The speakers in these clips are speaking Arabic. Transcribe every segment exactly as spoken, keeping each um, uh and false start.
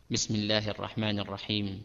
بسم الله الرحمن الرحيم.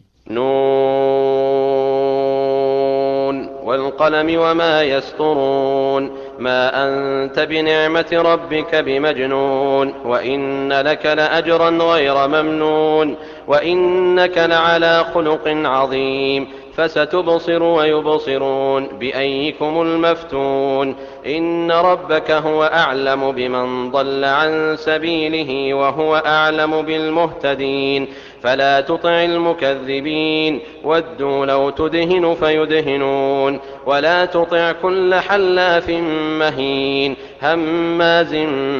نون والقلم وما يسطرون. ما أنت بنعمة ربك بمجنون، وإن لك لأجرا غير ممنون، وإنك لعلى خلق عظيم. فستبصر ويبصرون بأيكم المفتون. إن ربك هو أعلم بمن ضل عن سبيله وهو أعلم بالمهتدين. فلا تطع المكذبين، ودوا لو تدهن فيدهنون. ولا تطع كل حلاف مهين، هماز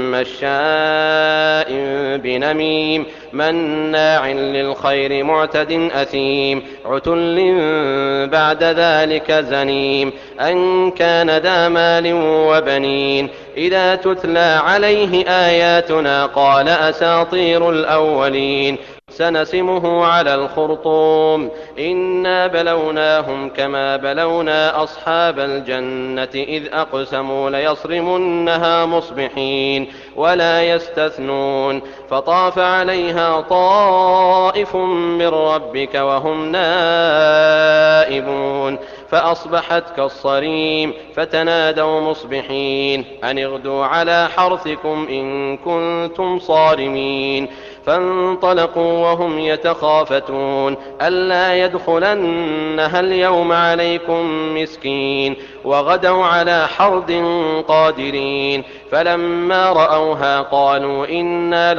مشاء بنميم، مناع للخير معتد أثيم، عتل بعد ذلك زنيم، أن كان ذا مال وبنين. إذا تتلى عليه آياتنا قال أساطير الأولين. سنسمه على الخرطوم. إنا بلوناهم كما بلونا أصحاب الجنة إذ أقسموا ليصرمنها مصبحين ولا يستثنون. فطاف عليها طائف من ربك وهم نائبون، فأصبحت كالصريم. فتنادوا مصبحين أن اغدوا على حرثكم إن كنتم صارمين. فانطلقوا وهم يتخافتون ألا يدخلنها اليوم عليكم مسكين. وغدوا على حرد قادرين. فلما رأوها قالوا إنا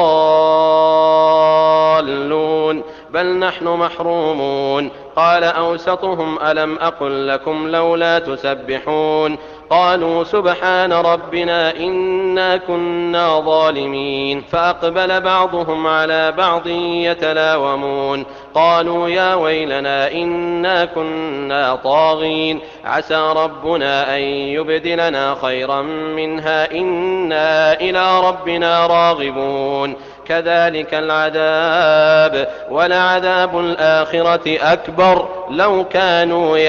لضالون بل نحن محرومون. قال أوسطهم ألم أقل لكم لولا تسبحون. قالوا سبحان ربنا إنا كنا ظالمين. فأقبل بعضهم على بعض يتلاومون. قالوا يا ويلنا إنا كنا طاغين، عسى ربنا أن يبدلنا خيرا منها إنا إلى ربنا راغبون. كذلك العذاب ولعذاب الآخرة أكبر لو كانوا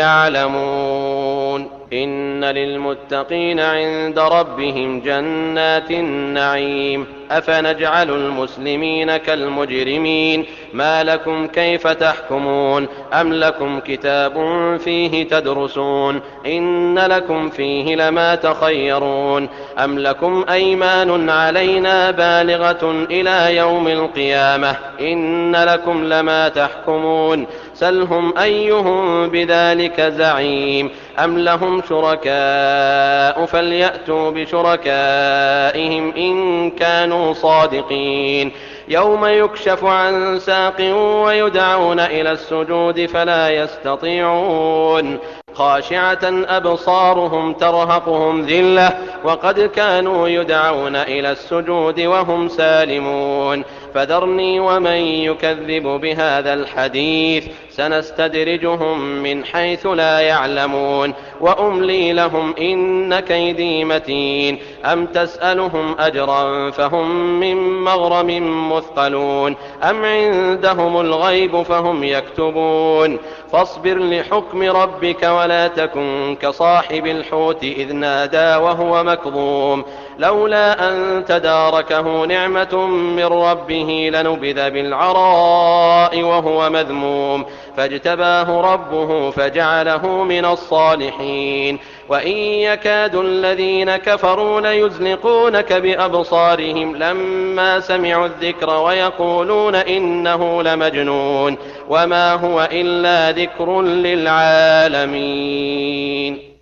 يعلمون. إن للمتقين عند ربهم جنات النعيم. أفنجعل المسلمين كالمجرمين. ما لكم كيف تحكمون. أم لكم كتاب فيه تدرسون. إن لكم فيه لما تخيرون. أم لكم أيمان علينا بالغة إلى يوم القيامة. إن لكم لما تحكمون. سلهم أيهم بذلك زعيم. أم لهم شركاء فليأتوا بشركائهم إن كانوا صادقين. يوم يكشف عن ساق ويدعون إلى السجود فلا يستطيعون. خاشعة أبصارهم ترهقهم ذلة وقد كانوا يدعون إلى السجود وهم سالمون. فذرني ومن يكذب بهذا الحديث سنستدرجهم من حيث لا يعلمون. وأملي لهم إن كيدي متين. أم تسألهم أجرا فهم من مغرم مثقلون. أم عندهم الغيب فهم يكتبون. فاصبر لحكم ربك ولا تكن كصاحب الحوت إذ نادى وهو مكظوم. لولا أن تداركه نعمة من ربه لنبذ بالعراء وهو مذموم. فاجتباه ربه فجعله من الصالحين. وإن يكاد الذين كفروا ليزلقونك بأبصارهم لما سمعوا الذكر ويقولون إنه لمجنون وما هو إلا ذكر للعالمين.